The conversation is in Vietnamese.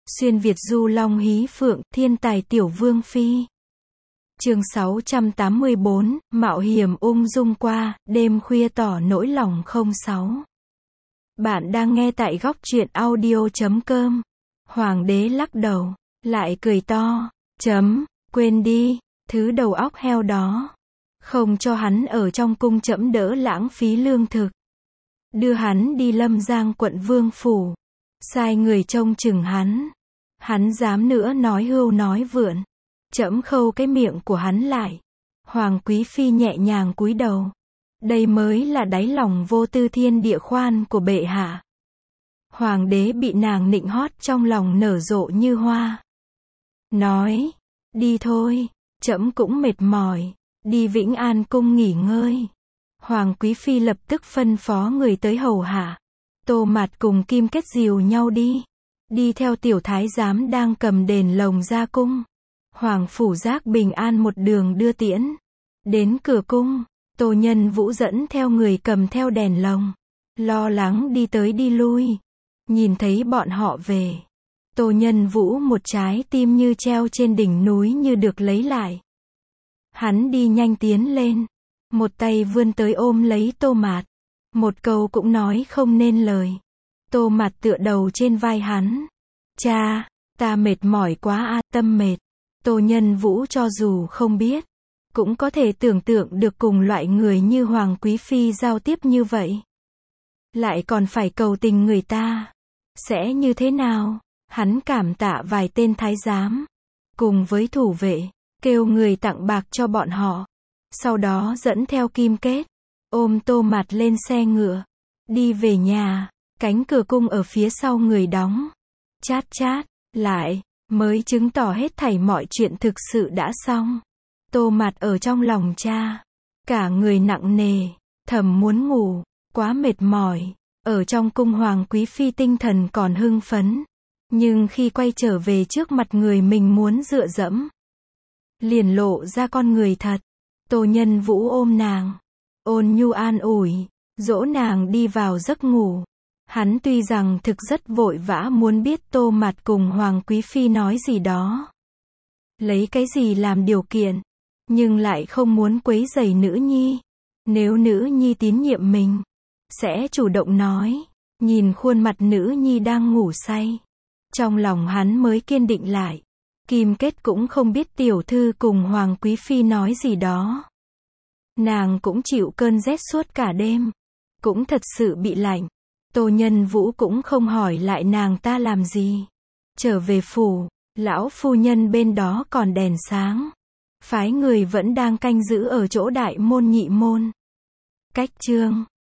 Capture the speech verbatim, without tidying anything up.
Xuyên Việt du long hí phượng, thiên tài tiểu vương phi. Chương sáu trăm tám mươi bốn, mạo hiểm ung dung qua, đêm khuya tỏ nỗi lòng không sáu. Bạn đang nghe tại góc truyện audio chấm com. Hoàng đế lắc đầu, lại cười to, chấm, quên đi, thứ đầu óc heo đó. Không cho hắn ở trong cung trẫm đỡ lãng phí lương thực. Đưa hắn đi Lâm Giang quận Vương phủ. Sai người trông chừng hắn. Hắn dám nữa nói hưu nói vượn. Trẫm khâu cái miệng của hắn lại. Hoàng quý phi nhẹ nhàng cúi đầu. Đây mới là đáy lòng vô tư thiên địa khoan của bệ hạ. Hoàng đế bị nàng nịnh hót trong lòng nở rộ như hoa. Nói, đi thôi, trẫm cũng mệt mỏi, đi Vĩnh An cung nghỉ ngơi. Hoàng quý phi lập tức phân phó người tới hầu hạ. Tô Mạt cùng Kim Kết dìu nhau đi. Đi theo tiểu thái giám đang cầm đèn lồng ra cung. Hoàng phủ Giác bình an một đường đưa tiễn. Đến cửa cung, Tô Nhân Vũ dẫn theo người cầm theo đèn lồng. Lo lắng đi tới đi lui. Nhìn thấy bọn họ về. Tô Nhân Vũ một trái tim như treo trên đỉnh núi như được lấy lại. Hắn đi nhanh tiến lên. Một tay vươn tới ôm lấy Tô Mạt. Một câu cũng nói không nên lời. Tô Mạt tựa đầu trên vai hắn. Cha, ta mệt mỏi quá a, à, tâm mệt. Tô Nhân Vũ cho dù không biết, cũng có thể tưởng tượng được cùng loại người như Hoàng quý phi giao tiếp như vậy. Lại còn phải cầu tình người ta. Sẽ như thế nào? Hắn cảm tạ vài tên thái giám. Cùng với thủ vệ, kêu người tặng bạc cho bọn họ. Sau đó dẫn theo Kim Kết. Ôm Tô Mạt lên xe ngựa. Đi về nhà. Cánh cửa cung ở phía sau người đóng. Chát chát, lại, mới chứng tỏ hết thảy mọi chuyện thực sự đã xong. Tô Mạt ở trong lòng cha. Cả người nặng nề, thầm muốn ngủ, quá mệt mỏi. Ở trong cung Hoàng quý phi tinh thần còn hưng phấn. Nhưng khi quay trở về trước mặt người mình muốn dựa dẫm, liền lộ ra con người thật. Tô Nhân Vũ ôm nàng. Ôn nhu an ủi, dỗ nàng đi vào giấc ngủ. Hắn tuy rằng thực rất vội vã muốn biết Tô Mạt cùng Hoàng quý phi nói gì đó. Lấy cái gì làm điều kiện. Nhưng lại không muốn quấy rầy nữ nhi. Nếu nữ nhi tín nhiệm mình, sẽ chủ động nói. Nhìn khuôn mặt nữ nhi đang ngủ say. Trong lòng hắn mới kiên định lại. Kim Kết cũng không biết tiểu thư cùng Hoàng quý phi nói gì đó. Nàng cũng chịu cơn rét suốt cả đêm. Cũng thật sự bị lạnh. Tô Nhân Vũ cũng không hỏi lại nàng ta làm gì. Trở về phủ, lão phu nhân bên đó còn đèn sáng. Phái người vẫn đang canh giữ ở chỗ đại môn nhị môn. Cách chương